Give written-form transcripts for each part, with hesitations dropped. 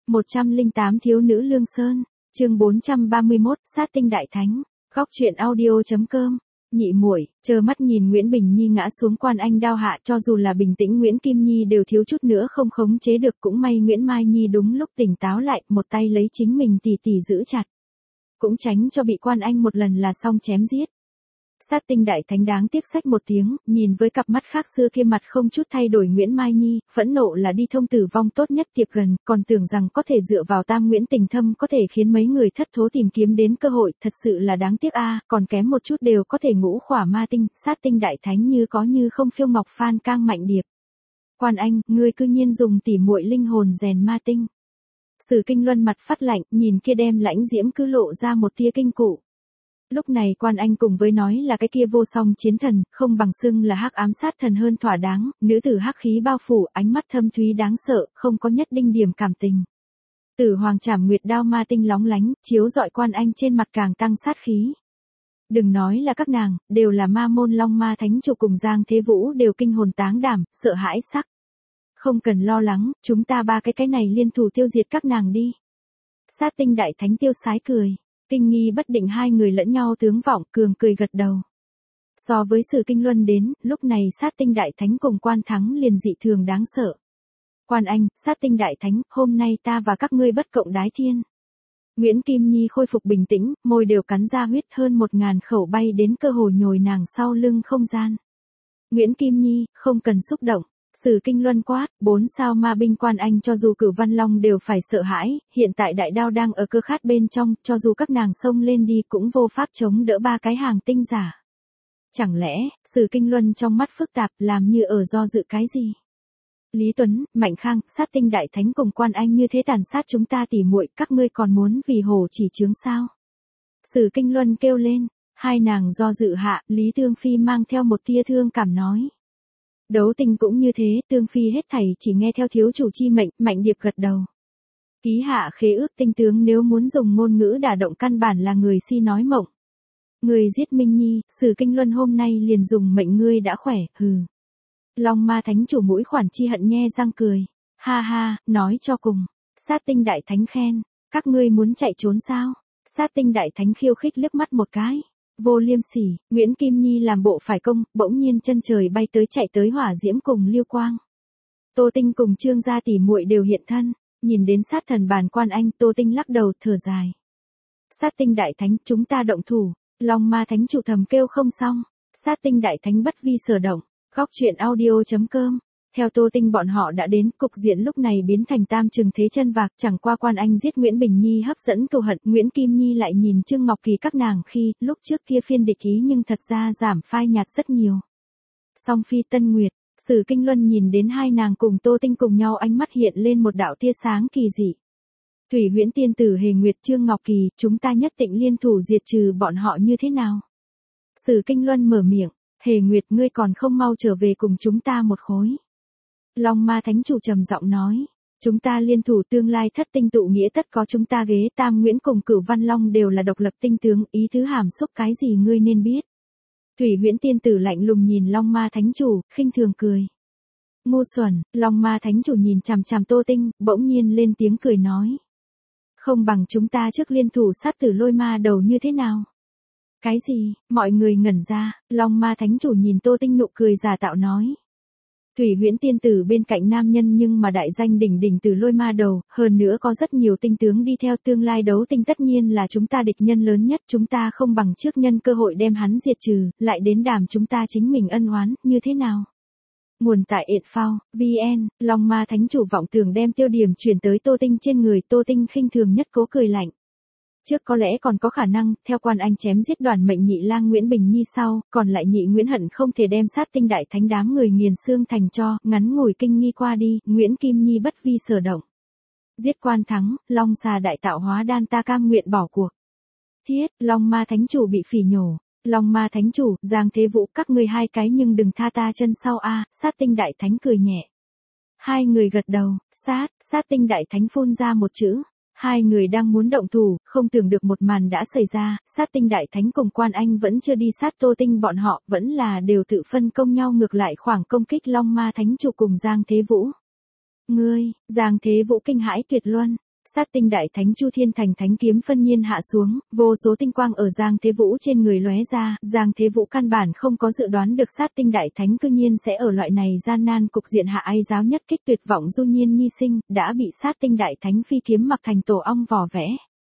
108 Thiếu nữ Lương Sơn, chương 431, Sát tinh đại thánh, góc truyện audio.com. Nhị muội, trơ mắt nhìn Nguyễn Bình Nhi ngã xuống quan anh đao hạ, cho dù là bình tĩnh Nguyễn Kim Nhi đều thiếu chút nữa không khống chế được, cũng may Nguyễn Mai Nhi đúng lúc tỉnh táo lại, một tay lấy chính mình tỉ tỉ giữ chặt. Cũng tránh cho bị quan anh một lần là xong chém giết. Sát tinh đại thánh đáng tiếc xách một tiếng, nhìn với cặp mắt khác xưa kia mặt không chút thay đổi Nguyễn Mai Nhi, phẫn nộ là đi thông tử vong tốt nhất tiệp gần, còn tưởng rằng có thể dựa vào Tam Nguyễn tình thâm có thể khiến mấy người thất thố tìm kiếm đến cơ hội, thật sự là đáng tiếc a, còn kém một chút đều có thể ngũ khỏa ma tinh, sát tinh đại thánh như có như không phiêu ngọc phan cang mạnh điệp. Quan anh, ngươi cư nhiên dùng tỉ muội linh hồn rèn ma tinh. Sử Kinh Luân mặt phát lạnh, nhìn kia đem lãnh diễm cứ lộ ra một tia kinh cụ. Lúc này quan anh cùng với nói là cái kia vô song chiến thần, không bằng xưng là hắc ám sát thần hơn thỏa đáng, nữ tử hắc khí bao phủ, ánh mắt thâm thúy đáng sợ, không có nhất đinh điểm cảm tình. Tử hoàng trảm nguyệt đao ma tinh lóng lánh, chiếu dọi quan anh trên mặt càng tăng sát khí. Đừng nói là các nàng, đều là ma môn long ma thánh chủ cùng Giang Thế Vũ đều kinh hồn táng đảm, sợ hãi sắc. Không cần lo lắng, chúng ta ba cái này liên thủ tiêu diệt các nàng đi. Sát tinh đại thánh tiêu sái cười. Kinh nghi bất định hai người lẫn nhau tướng vọng, cường cười gật đầu. So với Sử Kinh Luân đến, lúc này sát tinh đại thánh cùng quan thắng liền dị thường đáng sợ. Quan anh, sát tinh đại thánh, hôm nay ta và các ngươi bất cộng đái thiên. Nguyễn Kim Nhi khôi phục bình tĩnh, môi đều cắn ra huyết, hơn 1000 khẩu bay đến cơ hồ nhồi nàng sau lưng không gian. Nguyễn Kim Nhi, không cần xúc động. Sử Kinh Luân quát, 4 sao ma binh quan anh cho dù Cửu Văn Long đều phải sợ hãi, hiện tại đại đao đang ở cơ khát bên trong, cho dù các nàng xông lên đi cũng vô pháp chống đỡ ba cái hàng tinh giả. Chẳng lẽ, Sử Kinh Luân trong mắt phức tạp làm như ở do dự cái gì? Lý Tuấn, Mạnh Khang, sát tinh đại thánh cùng quan anh như thế tàn sát chúng ta tỉ muội, các ngươi còn muốn vì hồ chỉ chướng sao? Sử Kinh Luân kêu lên, hai nàng do dự hạ, Lý Tương Phi mang theo một tia thương cảm nói. Đấu tinh cũng như thế, Tương Phi hết thảy chỉ nghe theo thiếu chủ chi mệnh, Mạnh Điệp gật đầu. Ký hạ khế ước tinh tướng nếu muốn dùng ngôn ngữ đả động căn bản là người si nói mộng. Người giết Minh Nhi, Sử Kinh Luân hôm nay liền dùng mệnh ngươi đã khỏe, hừ. Long ma thánh chủ mũi khoản chi hận nhe răng cười. Ha ha, nói cho cùng. Sát tinh đại thánh khen, các ngươi muốn chạy trốn sao? Sát tinh đại thánh khiêu khích liếc mắt một cái. Vô liêm sỉ, Nguyễn Kim Nhi làm bộ phải công, bỗng nhiên chân trời bay tới chạy tới hỏa diễm cùng Liêu Quang. Tô Tinh cùng Trương gia tỷ muội đều hiện thân, nhìn đến sát thần bàn quan anh, Tô Tinh lắc đầu thở dài. Sát tinh đại thánh, chúng ta động thủ, Long ma thánh chủ thầm kêu không xong, sát tinh đại thánh bất vi sở động, góc truyện audio.com. Theo Tô Tinh bọn họ đã đến, cục diện lúc này biến thành tam trừng thế chân vạc, chẳng qua quan anh giết Nguyễn Bình Nhi hấp dẫn cừu hận, Nguyễn Kim Nhi lại nhìn Trương Ngọc Kỳ các nàng khi, lúc trước kia phiên địch ý nhưng thật ra giảm phai nhạt rất nhiều. Song Phi Tân Nguyệt, Sử Kinh Luân nhìn đến hai nàng cùng Tô Tinh cùng nhau ánh mắt hiện lên một đạo tia sáng kỳ dị. Thủy Huyễn tiên tử Hề Nguyệt Trương Ngọc Kỳ, chúng ta nhất định liên thủ diệt trừ bọn họ như thế nào? Sử Kinh Luân mở miệng, Hề Nguyệt ngươi còn không mau trở về cùng chúng ta một khối. Long ma thánh chủ trầm giọng nói, chúng ta liên thủ tương lai thất tinh tụ nghĩa tất có chúng ta ghế. Tam Nguyễn cùng Cửu Văn Long đều là độc lập tinh tướng, ý thứ hàm xúc cái gì ngươi nên biết. Thủy Huyễn tiên tử lạnh lùng nhìn Long ma thánh chủ, khinh thường cười. Ngu xuẩn, Long ma thánh chủ nhìn chằm chằm Tô Tinh, bỗng nhiên lên tiếng cười nói. Không bằng chúng ta trước liên thủ sát tử lôi ma đầu như thế nào? Cái gì, mọi người ngẩn ra, Long ma thánh chủ nhìn Tô Tinh nụ cười giả tạo nói. Thủy Huyễn tiên tử bên cạnh nam nhân nhưng mà đại danh đỉnh đỉnh từ lôi ma đầu, hơn nữa có rất nhiều tinh tướng đi theo, tương lai đấu tinh tất nhiên là chúng ta địch nhân lớn nhất, chúng ta không bằng trước nhân cơ hội đem hắn diệt trừ, lại đến đàm chúng ta chính mình ân oán, như thế nào? Nguồn tại Yện Phao, VN, Long ma thánh chủ vọng tưởng đem tiêu điểm chuyển tới Tô Tinh trên người, Tô Tinh khinh thường nhất cố cười lạnh. Trước có lẽ còn có khả năng, theo quan anh chém giết đoàn mệnh nhị lang Nguyễn Bình Nhi sau, còn lại nhị Nguyễn hận không thể đem sát tinh đại thánh đám người nghiền xương thành tro, ngắn ngủi kinh nghi qua đi, Nguyễn Kim Nhi bất vi sở động. Giết quan thắng, Long xà đại tạo hóa đan ta cam nguyện bỏ cuộc. Thiết, Long ma thánh chủ bị phỉ nhổ. Long ma thánh chủ, Giang Thế Vũ, các ngươi hai cái nhưng đừng tha ta chân sau a. Sát tinh đại thánh cười nhẹ. Hai người gật đầu, sát tinh đại thánh phun ra một chữ. Hai người đang muốn động thủ, không tưởng được một màn đã xảy ra, sát tinh đại thánh cùng quan anh vẫn chưa đi sát Tô Tinh bọn họ, vẫn là đều tự phân công nhau ngược lại khoảng công kích Long ma thánh chủ cùng Giang Thế Vũ. Ngươi, Giang Thế Vũ kinh hãi tuyệt luân, Sát tinh đại thánh Chu Thiên Thành thánh kiếm phân nhiên hạ xuống, vô số tinh quang ở Giang Thế Vũ trên người lóe ra, Giang Thế Vũ căn bản không có dự đoán được sát tinh đại thánh cư nhiên sẽ ở loại này gian nan cục diện hạ ai giáo nhất kích tuyệt vọng du nhiên nhi sinh, đã bị sát tinh đại thánh phi kiếm mặc thành tổ ong vỏ vẽ.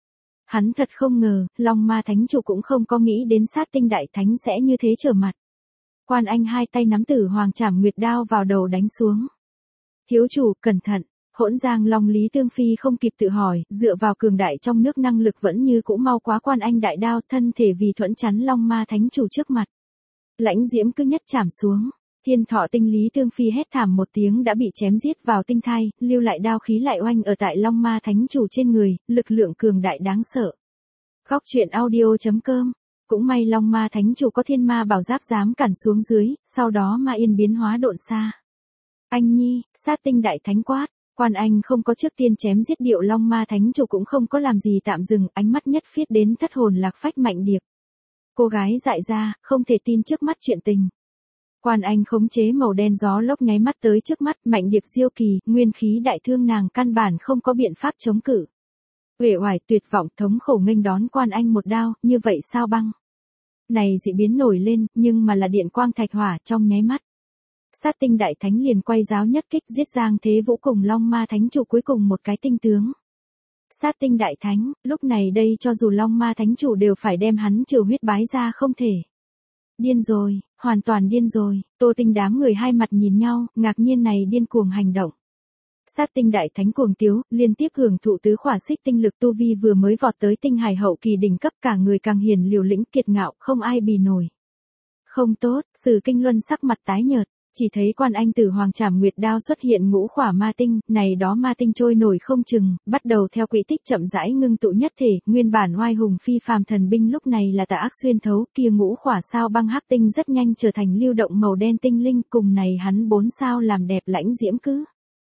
Hắn thật không ngờ, Long Ma Thánh Chủ cũng không có nghĩ đến sát tinh đại thánh sẽ như thế trở mặt. Quan Anh hai tay nắm Tử Hoàng Trảm Nguyệt đao vào đầu đánh xuống. Thiếu chủ, cẩn thận. Hỗn Giang Long Lý Tương Phi không kịp tự hỏi, dựa vào cường đại trong nước năng lực vẫn như cũ mau quá Quan Anh đại đao, thân thể vì thuẫn chắn Long Ma Thánh Chủ trước mặt. Lãnh diễm cứ nhất chạm xuống, Thiên Thọ Tinh Lý Tương Phi hét thảm một tiếng đã bị chém giết vào tinh thai, lưu lại đao khí lại oanh ở tại Long Ma Thánh Chủ trên người, lực lượng cường đại đáng sợ. Góc truyện audio.com. Cũng may Long Ma Thánh Chủ có thiên ma bảo giáp dám cản xuống dưới, sau đó ma yên biến hóa độn xa. Anh nhi, sát tinh đại thánh quát. Quan Anh không có trước tiên chém giết điệu Long Ma Thánh Chủ cũng không có làm gì tạm dừng, ánh mắt nhất phiết đến thất hồn lạc phách Mạnh Điệp. Cô gái dại ra, không thể tin trước mắt chuyện tình. Quan Anh khống chế màu đen gió lốc nháy mắt tới trước mắt, Mạnh Điệp diêu kỳ, nguyên khí đại thương nàng căn bản không có biện pháp chống cự. Uể oải tuyệt vọng thống khổ nghênh đón Quan Anh một đao, như vậy sao băng. Này dị biến nổi lên, nhưng mà là điện quang thạch hỏa trong nháy mắt. Sát tinh đại thánh liền quay giáo nhất kích giết Giang Thế Vũ cùng Long Ma Thánh Chủ cuối cùng một cái tinh tướng. Sát tinh đại thánh, lúc này đây cho dù Long Ma Thánh Chủ đều phải đem hắn trừ huyết bái ra không thể. Điên rồi, hoàn toàn điên rồi, Tô Tinh đám người hai mặt nhìn nhau, ngạc nhiên này điên cuồng hành động. Sát tinh đại thánh cuồng tiếu, liên tiếp hưởng thụ tứ khỏa xích tinh lực tu vi vừa mới vọt tới tinh hải hậu kỳ đỉnh cấp, cả người càng hiền liều lĩnh kiệt ngạo, không ai bì nổi. Không tốt, Sử Kinh Luân sắc mặt tái nhợt. Chỉ thấy Quan Anh Tử Hoàng Trảm Nguyệt đao xuất hiện ngũ khỏa ma tinh, này đó ma tinh trôi nổi không chừng, bắt đầu theo quỹ tích chậm rãi ngưng tụ nhất thể, nguyên bản oai hùng phi phàm thần binh lúc này là tà ác xuyên thấu, kia ngũ khỏa sao băng hắc tinh rất nhanh trở thành lưu động màu đen tinh linh, cùng này hắn 4 sao làm đẹp lãnh diễm cứ.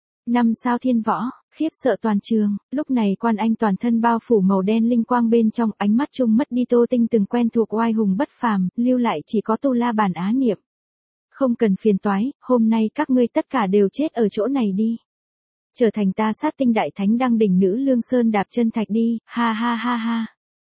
5 sao thiên võ, khiếp sợ toàn trường, lúc này Quan Anh toàn thân bao phủ màu đen linh quang bên trong, ánh mắt trung mất đi Tô Tinh từng quen thuộc oai hùng bất phàm, lưu lại chỉ có Tu La Bàn Á Niệm. Không cần phiền toái, hôm nay các ngươi tất cả đều chết ở chỗ này đi. Trở thành ta sát tinh đại thánh đăng đỉnh nữ Lương Sơn đạp chân thạch đi, ha ha ha ha.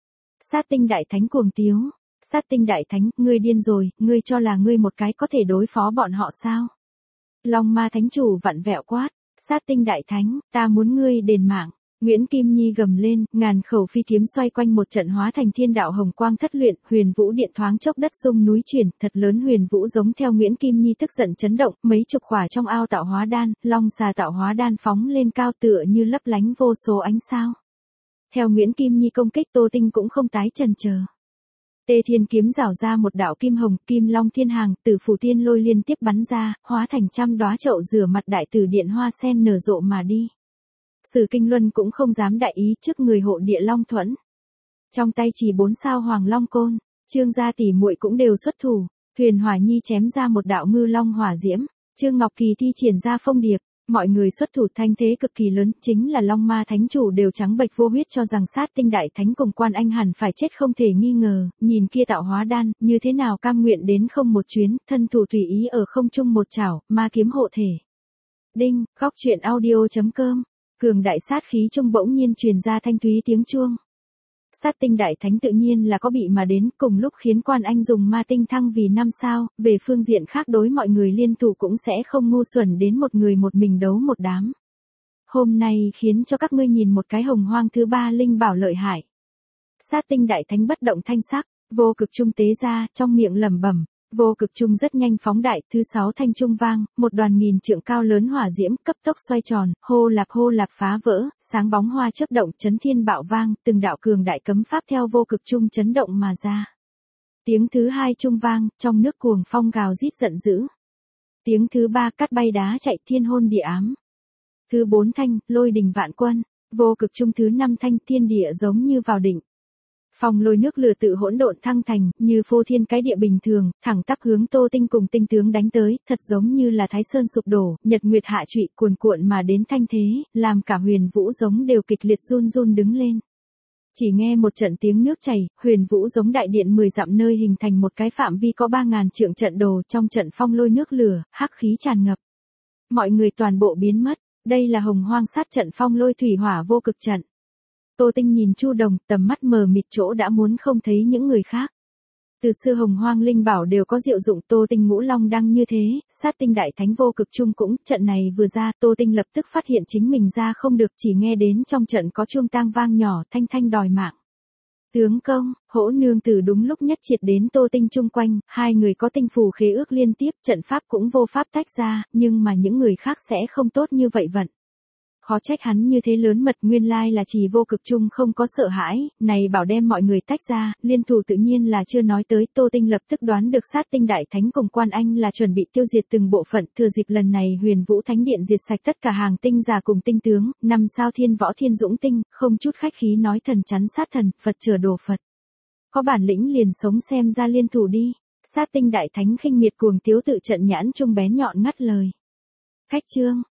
Sát tinh đại thánh cuồng tiếu, sát tinh đại thánh, ngươi điên rồi, ngươi cho là ngươi một cái có thể đối phó bọn họ sao? Long Ma Thánh Chủ vặn vẹo quát, sát tinh đại thánh, ta muốn ngươi đền mạng. Nguyễn Kim Nhi gầm lên, ngàn khẩu phi kiếm xoay quanh một trận hóa thành thiên đạo hồng quang thất luyện, huyền vũ điện thoáng chốc đất rung núi chuyển, thật lớn huyền vũ giống theo Nguyễn Kim Nhi tức giận chấn động, mấy chục khỏa trong ao tạo hóa đan, long xà tạo hóa đan phóng lên cao tựa như lấp lánh vô số ánh sao. Theo Nguyễn Kim Nhi công kích Tô Tinh cũng không tái chần chờ. Tê Thiên kiếm rảo ra một đạo kim hồng, kim long thiên hàng, từ phủ tiên lôi liên tiếp bắn ra, hóa thành trăm đóa chậu rửa mặt đại tử điện hoa sen nở rộ mà đi. Sử Kinh Luân cũng không dám đại ý trước người hộ địa long thuẫn. Trong tay chỉ 4 sao hoàng long côn, Trương gia tỷ muội cũng đều xuất thủ, Huyền Hỏa Nhi chém ra một đạo ngư long hỏa diễm, Trương Ngọc Kỳ thi triển ra phong điệp, mọi người xuất thủ thanh thế cực kỳ lớn, chính là Long Ma Thánh Chủ đều trắng bệch vô huyết cho rằng sát tinh đại thánh cùng Quan Anh hẳn phải chết không thể nghi ngờ, nhìn kia tạo hóa đan, như thế nào cam nguyện đến không một chuyến, thân thủ tùy ý ở không trung một chảo, ma kiếm hộ thể. Đinh, góc truyện audio.com. Cường đại sát khí trung bỗng nhiên truyền ra thanh thúy tiếng chuông. Sát tinh đại thánh tự nhiên là có bị mà đến, cùng lúc khiến Quan Anh dùng ma tinh thăng vì 5 sao, về phương diện khác đối mọi người liên thủ cũng sẽ không ngu xuẩn đến một người một mình đấu một đám. Hôm nay khiến cho các ngươi nhìn một cái hồng hoang thứ 3 linh bảo lợi hại. Sát tinh đại thánh bất động thanh sắc, vô cực trung tế ra, trong miệng lẩm bẩm. Vô cực trung rất nhanh phóng đại, thứ 6 thanh trung vang, một đoàn nghìn trượng cao lớn hỏa diễm cấp tốc xoay tròn, hô lạp phá vỡ, sáng bóng hoa chớp động chấn thiên bạo vang, từng đạo cường đại cấm pháp theo vô cực trung chấn động mà ra. Tiếng thứ 2 trung vang, trong nước cuồng phong gào rít giận dữ. Tiếng thứ 3 cắt bay đá chạy thiên hôn địa ám. Thứ 4 thanh, lôi đình vạn quân, vô cực trung thứ 5 thanh thiên địa giống như vào đỉnh. Phong lôi nước lửa tự hỗn độn thăng thành, như phô thiên cái địa bình thường, thẳng tắp hướng Tô Tinh cùng tinh tướng đánh tới, thật giống như là Thái Sơn sụp đổ, nhật nguyệt hạ trụy cuồn cuộn mà đến thanh thế, làm cả huyền vũ giống đều kịch liệt run run đứng lên. Chỉ nghe một trận tiếng nước chảy, huyền vũ giống đại điện 10 dặm nơi hình thành một cái phạm vi có 3000 trượng trận đồ, trong trận phong lôi nước lửa, hắc khí tràn ngập. Mọi người toàn bộ biến mất. Đây là Hồng Hoang sát trận phong lôi thủy hỏa vô cực trận. Tô Tinh nhìn Chu Đồng, tầm mắt mờ mịt chỗ đã muốn không thấy những người khác. Từ xưa Hồng Hoang linh bảo đều có diệu dụng, Tô Tinh ngũ long đăng như thế, sát tinh đại thánh vô cực chung cũng, trận này vừa ra, Tô Tinh lập tức phát hiện chính mình ra không được, chỉ nghe đến trong trận có chuông tang vang nhỏ, thanh thanh đòi mạng. Tướng công, Hỗ nương tử đúng lúc nhất triệt đến Tô Tinh chung quanh, hai người có tinh phù khế ước liên tiếp, trận pháp cũng vô pháp tách ra, nhưng mà những người khác sẽ không tốt như vậy vận. Khó trách hắn như thế lớn mật, nguyên lai là chỉ vô cực chung không có sợ hãi, này bảo đem mọi người tách ra, liên thủ tự nhiên là chưa nói tới, Tô Tinh lập tức đoán được sát tinh đại thánh cùng Quan Anh là chuẩn bị tiêu diệt từng bộ phận, thừa dịp lần này Huyền Vũ Thánh Điện diệt sạch tất cả hàng tinh giả cùng tinh tướng, 5 sao thiên võ thiên dũng tinh, không chút khách khí nói thần chắn sát thần, Phật chở đồ Phật. Có bản lĩnh liền sống xem ra liên thủ đi, sát tinh đại thánh khinh miệt cuồng tiếu tự trận nhãn trung bén nhọn ngắt lời. Khách trương.